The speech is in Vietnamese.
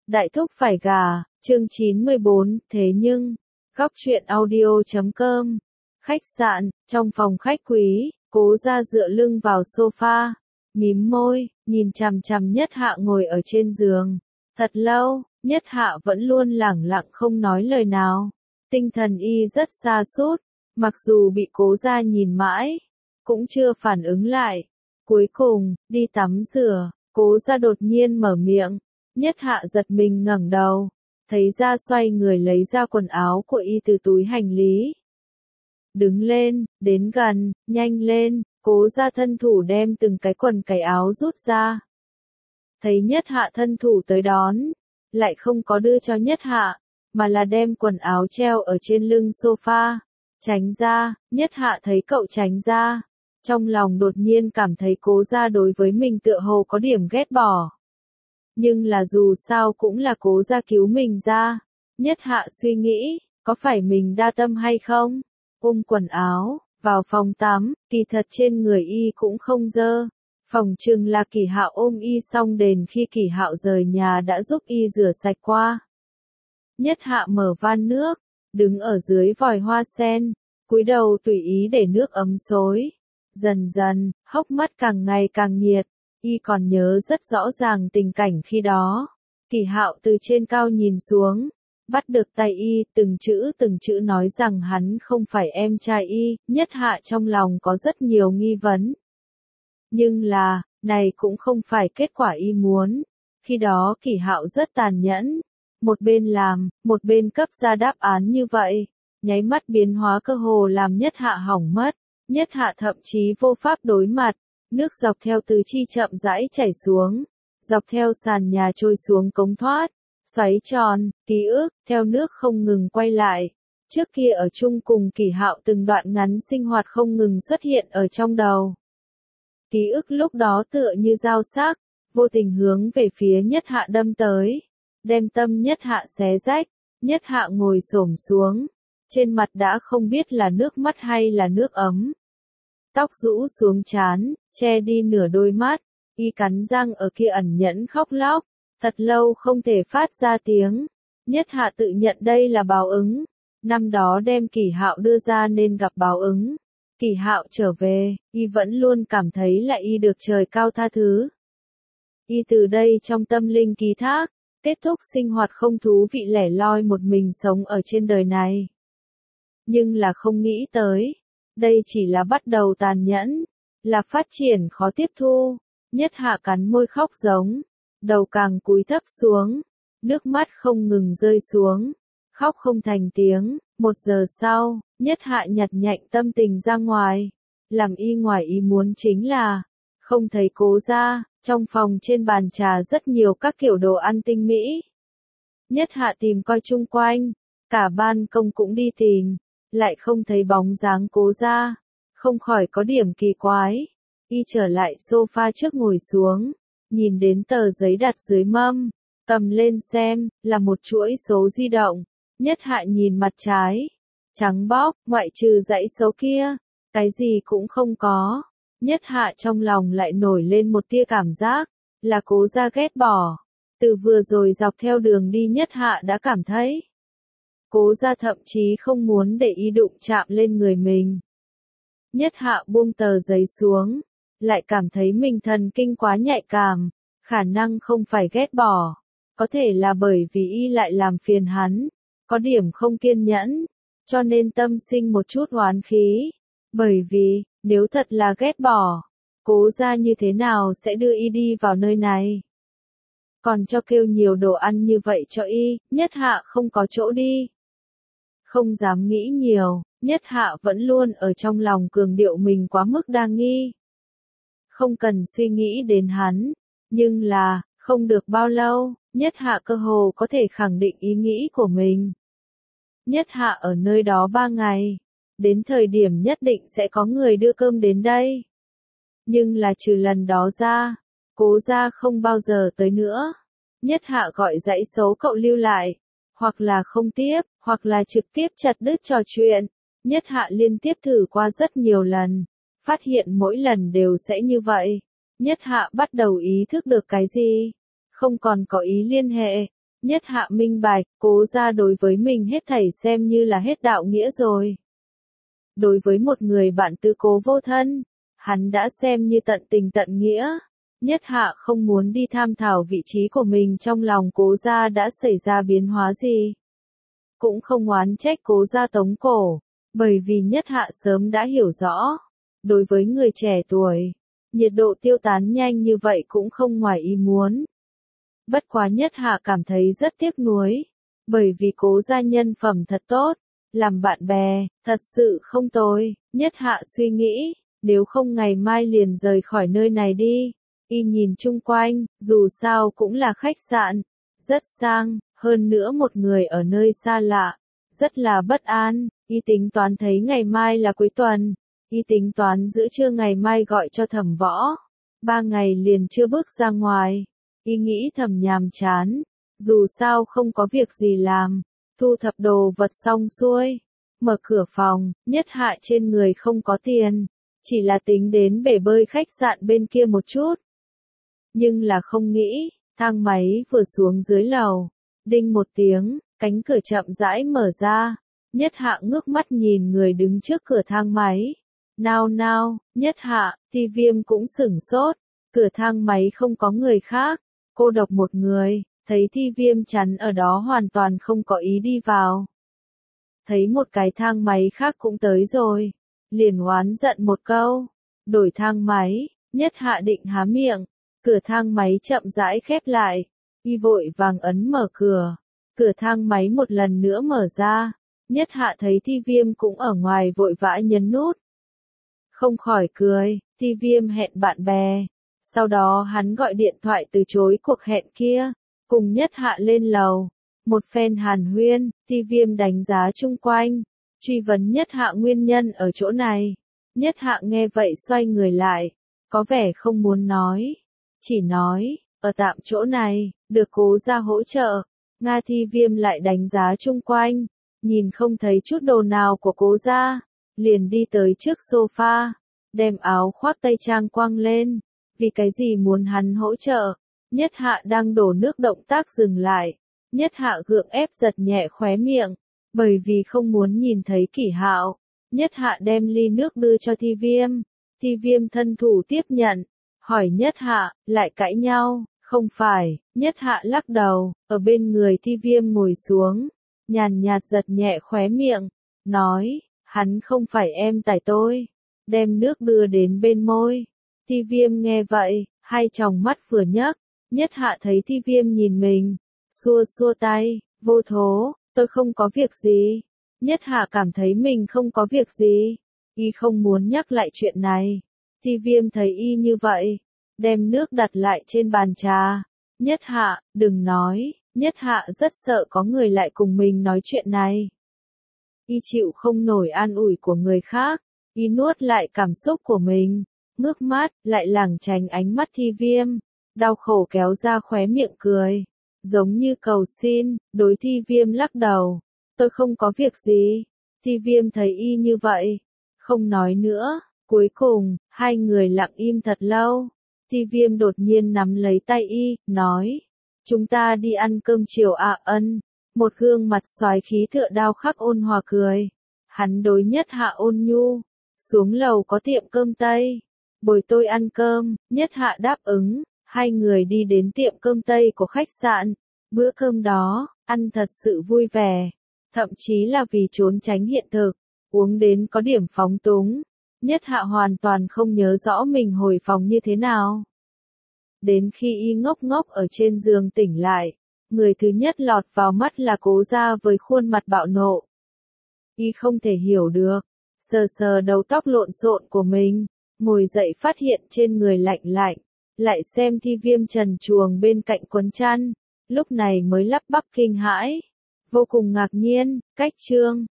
Đại thúc phải gà, chương 94, thế nhưng, góc truyện audio.com, khách sạn, trong phòng khách quý, Cố Gia dựa lưng vào sofa, mím môi, nhìn chằm chằm Nhất Hạ ngồi ở trên giường. Thật lâu, Nhất Hạ vẫn luôn lẳng lặng không nói lời nào. Tinh thần y rất sa sút, mặc dù bị Cố Gia nhìn mãi, cũng chưa phản ứng lại. Cuối cùng, đi tắm rửa, Cố Gia đột nhiên mở miệng. Nhất Hạ giật mình ngẩng đầu, thấy Gia xoay người lấy ra quần áo của y từ túi hành lý. Đứng lên, đến gần, nhanh lên, Cố Gia thân thủ đem từng cái quần cái áo rút ra. Thấy Nhất Hạ thân thủ tới đón, lại không có đưa cho Nhất Hạ, mà là đem quần áo treo ở trên lưng sofa. Tránh ra, Nhất Hạ thấy cậu tránh ra, trong lòng đột nhiên cảm thấy Cố Gia đối với mình tựa hồ có điểm ghét bỏ. Nhưng là dù sao cũng là Cố Gia cứu mình ra. Nhất Hạ suy nghĩ, có phải mình đa tâm hay không? Ôm quần áo, vào phòng tắm, kỳ thật trên người y cũng không dơ. Phòng chừng là Kỳ Hạo ôm y xong đền khi Kỳ Hạo rời nhà đã giúp y rửa sạch qua. Nhất Hạ mở van nước, đứng ở dưới vòi hoa sen, cúi đầu tùy ý để nước ấm xối. Dần dần, hốc mắt càng ngày càng nhiệt. Y còn nhớ rất rõ ràng tình cảnh khi đó. Kỳ Hạo từ trên cao nhìn xuống, bắt được tay y, từng chữ nói rằng hắn không phải em trai y. Nhất Hạ trong lòng có rất nhiều nghi vấn. Nhưng là, này cũng không phải kết quả y muốn. Khi đó Kỳ Hạo rất tàn nhẫn. Một bên làm, một bên cấp ra đáp án như vậy. Nháy mắt biến hóa cơ hồ làm Nhất Hạ hỏng mất. Nhất Hạ thậm chí vô pháp đối mặt. Nước dọc theo tứ chi chậm rãi chảy xuống, dọc theo sàn nhà trôi xuống cống thoát, xoáy tròn, ký ức, theo nước không ngừng quay lại. Trước kia ở chung cùng Kỳ Hạo từng đoạn ngắn sinh hoạt không ngừng xuất hiện ở trong đầu. Ký ức lúc đó tựa như dao sắc, vô tình hướng về phía Nhất Hạ đâm tới, đem tâm Nhất Hạ xé rách. Nhất Hạ ngồi xổm xuống, trên mặt đã không biết là nước mắt hay là nước ấm. Tóc rũ xuống trán, che đi nửa đôi mắt, y cắn răng ở kia ẩn nhẫn khóc lóc, thật lâu không thể phát ra tiếng. Nhất Hạ tự nhận đây là báo ứng, năm đó đem Kỳ Hạo đưa ra nên gặp báo ứng. Kỳ Hạo trở về, y vẫn luôn cảm thấy là y được trời cao tha thứ. Y từ đây trong tâm linh ký thác, kết thúc sinh hoạt không thú vị lẻ loi một mình sống ở trên đời này. Nhưng là không nghĩ tới, đây chỉ là bắt đầu tàn nhẫn, là phát triển khó tiếp thu. Nhất Hạ cắn môi khóc giống, đầu càng cúi thấp xuống, nước mắt không ngừng rơi xuống, khóc không thành tiếng. 1 giờ sau, Nhất Hạ nhặt nhạnh tâm tình ra ngoài, làm y ngoài ý muốn chính là, không thấy Cố Gia, trong phòng trên bàn trà rất nhiều các kiểu đồ ăn tinh mỹ. Nhất Hạ tìm coi chung quanh, cả ban công cũng đi tìm, lại không thấy bóng dáng Cố Gia, không khỏi có điểm kỳ quái. Y trở lại sofa trước ngồi xuống, nhìn đến tờ giấy đặt dưới mâm, cầm lên xem, là một chuỗi số di động. Nhất Hạ nhìn mặt trái, trắng bóc, ngoại trừ dãy số kia, cái gì cũng không có. Nhất Hạ trong lòng lại nổi lên một tia cảm giác, là Cố Gia ghét bỏ. Từ vừa rồi dọc theo đường đi Nhất Hạ đã cảm thấy, Cố Gia thậm chí không muốn để y đụng chạm lên người mình. Nhất Hạ buông tờ giấy xuống, lại cảm thấy mình thần kinh quá nhạy cảm, khả năng không phải ghét bỏ, có thể là bởi vì y lại làm phiền hắn, có điểm không kiên nhẫn, cho nên tâm sinh một chút oán khí. Bởi vì, nếu thật là ghét bỏ, Cố Gia như thế nào sẽ đưa y đi vào nơi này? Còn cho kêu nhiều đồ ăn như vậy cho y, Nhất Hạ không có chỗ đi. Không dám nghĩ nhiều, Nhất Hạ vẫn luôn ở trong lòng cường điệu mình quá mức đa nghi. Không cần suy nghĩ đến hắn, nhưng là, không được bao lâu, Nhất Hạ cơ hồ có thể khẳng định ý nghĩ của mình. Nhất Hạ ở nơi đó 3 ngày, đến thời điểm nhất định sẽ có người đưa cơm đến đây. Nhưng là trừ lần đó ra, Cố Gia không bao giờ tới nữa. Nhất Hạ gọi dãy số cậu lưu lại, hoặc là không tiếp, hoặc là trực tiếp chặt đứt trò chuyện. Nhất Hạ liên tiếp thử qua rất nhiều lần, phát hiện mỗi lần đều sẽ như vậy. Nhất Hạ bắt đầu ý thức được cái gì? Không còn có ý liên hệ, Nhất Hạ minh bạch, Cố gia đối với mình hết thảy xem như là hết đạo nghĩa rồi. Đối với một người bạn tứ cố vô thân, hắn đã xem như tận tình tận nghĩa. Nhất Hạ không muốn đi tham thảo vị trí của mình trong lòng Cố gia đã xảy ra biến hóa gì. Cũng không oán trách Cố gia tống cổ, bởi vì Nhất Hạ sớm đã hiểu rõ. Đối với người trẻ tuổi, nhiệt độ tiêu tán nhanh như vậy cũng không ngoài ý muốn. Bất quá Nhất Hạ cảm thấy rất tiếc nuối, bởi vì Cố gia nhân phẩm thật tốt, làm bạn bè, thật sự không tồi. Nhất Hạ suy nghĩ, nếu không ngày mai liền rời khỏi nơi này đi. Y nhìn chung quanh, dù sao cũng là khách sạn, rất sang, hơn nữa một người ở nơi xa lạ, rất là bất an. Y tính toán thấy ngày mai là cuối tuần, Y tính toán giữa trưa ngày mai gọi cho Thẩm Võ. 3 ngày liền chưa bước ra ngoài. Y nghĩ thầm nhàm chán, dù sao không có việc gì làm, thu thập đồ vật xong xuôi, mở cửa phòng. Nhất Hạ trên người không có tiền, chỉ là tính đến bể bơi khách sạn bên kia một chút. Nhưng là không nghĩ, thang máy vừa xuống dưới lầu, đinh một tiếng, cánh cửa chậm rãi mở ra. Nhất Hạ ngước mắt nhìn người đứng trước cửa thang máy. Nào, Nhất Hạ, Ti Viêm cũng sửng sốt, cửa thang máy không có người khác, cô độc một người, thấy Ti Viêm chắn ở đó hoàn toàn không có ý đi vào. Thấy một cái thang máy khác cũng tới rồi, liền oán giận một câu, đổi thang máy. Nhất Hạ định há miệng, cửa thang máy chậm rãi khép lại, Y vội vàng ấn mở cửa, cửa thang máy một lần nữa mở ra. Nhất Hạ thấy Ti Viêm cũng ở ngoài vội vã nhấn nút. Không khỏi cười, Ti Viêm hẹn bạn bè. Sau đó hắn gọi điện thoại từ chối cuộc hẹn kia, cùng Nhất Hạ lên lầu. Một phen hàn huyên, Ti Viêm đánh giá chung quanh, truy vấn Nhất Hạ nguyên nhân ở chỗ này. Nhất Hạ nghe vậy xoay người lại, có vẻ không muốn nói. Chỉ nói, ở tạm chỗ này, được Cố gia hỗ trợ. Nga Ti Viêm lại đánh giá chung quanh, nhìn không thấy chút đồ nào của Cố gia, liền đi tới trước sofa, đem áo khoác tây trang quăng lên. Vì cái gì muốn hắn hỗ trợ? Nhất Hạ đang đổ nước động tác dừng lại. Nhất Hạ gượng ép giật nhẹ khóe miệng, bởi vì không muốn nhìn thấy Kỷ Hạo. Nhất Hạ đem ly nước đưa cho Ti Viêm. Ti Viêm thân thủ tiếp nhận, hỏi Nhất Hạ, lại cãi nhau? Không phải. Nhất Hạ lắc đầu, ở bên người Ti Viêm ngồi xuống, nhàn nhạt giật nhẹ khóe miệng, nói, hắn không phải em tải tôi. Đem nước đưa đến bên môi. Ti Viêm nghe vậy, hai tròng mắt vừa nhấc. Nhất Hạ thấy Ti Viêm nhìn mình, xua xua tay, vô thố, tôi không có việc gì. Nhất Hạ cảm thấy mình không có việc gì, Y không muốn nhắc lại chuyện này. Ti Viêm thấy Y như vậy, đem nước đặt lại trên bàn trà. Nhất Hạ, đừng nói. Nhất Hạ rất sợ có người lại cùng mình nói chuyện này. Y chịu không nổi an ủi của người khác, Y nuốt lại cảm xúc của mình, ngước mắt, lại lảng tránh ánh mắt Ti Viêm, đau khổ kéo ra khóe miệng cười, giống như cầu xin. Đối Ti Viêm lắc đầu, tôi không có việc gì. Ti Viêm thấy Y như vậy, không nói nữa. Cuối cùng, hai người lặng im thật lâu. Ti Viêm đột nhiên nắm lấy tay Y, nói, chúng ta đi ăn cơm chiều ạ. Ân. Một gương mặt xoái khí tựa đao khắc ôn hòa cười. Hắn đối Nhất Hạ ôn nhu, xuống lầu có tiệm cơm Tây, bồi tôi ăn cơm. Nhất Hạ đáp ứng, hai người đi đến tiệm cơm Tây của khách sạn. Bữa cơm đó, ăn thật sự vui vẻ, thậm chí là vì trốn tránh hiện thực, uống đến có điểm phóng túng. Nhất Hạ hoàn toàn không nhớ rõ mình hồi phòng như thế nào. Đến khi Y ngốc ngốc ở trên giường tỉnh lại, người thứ nhất lọt vào mắt là Cố gia với khuôn mặt bạo nộ. Y không thể hiểu được, sờ sờ đầu tóc lộn xộn của mình, ngồi dậy phát hiện trên người lạnh lạnh, lại xem Ti Viêm trần truồng bên cạnh quấn chăn, lúc này mới lắp bắp kinh hãi, vô cùng ngạc nhiên. Cách chương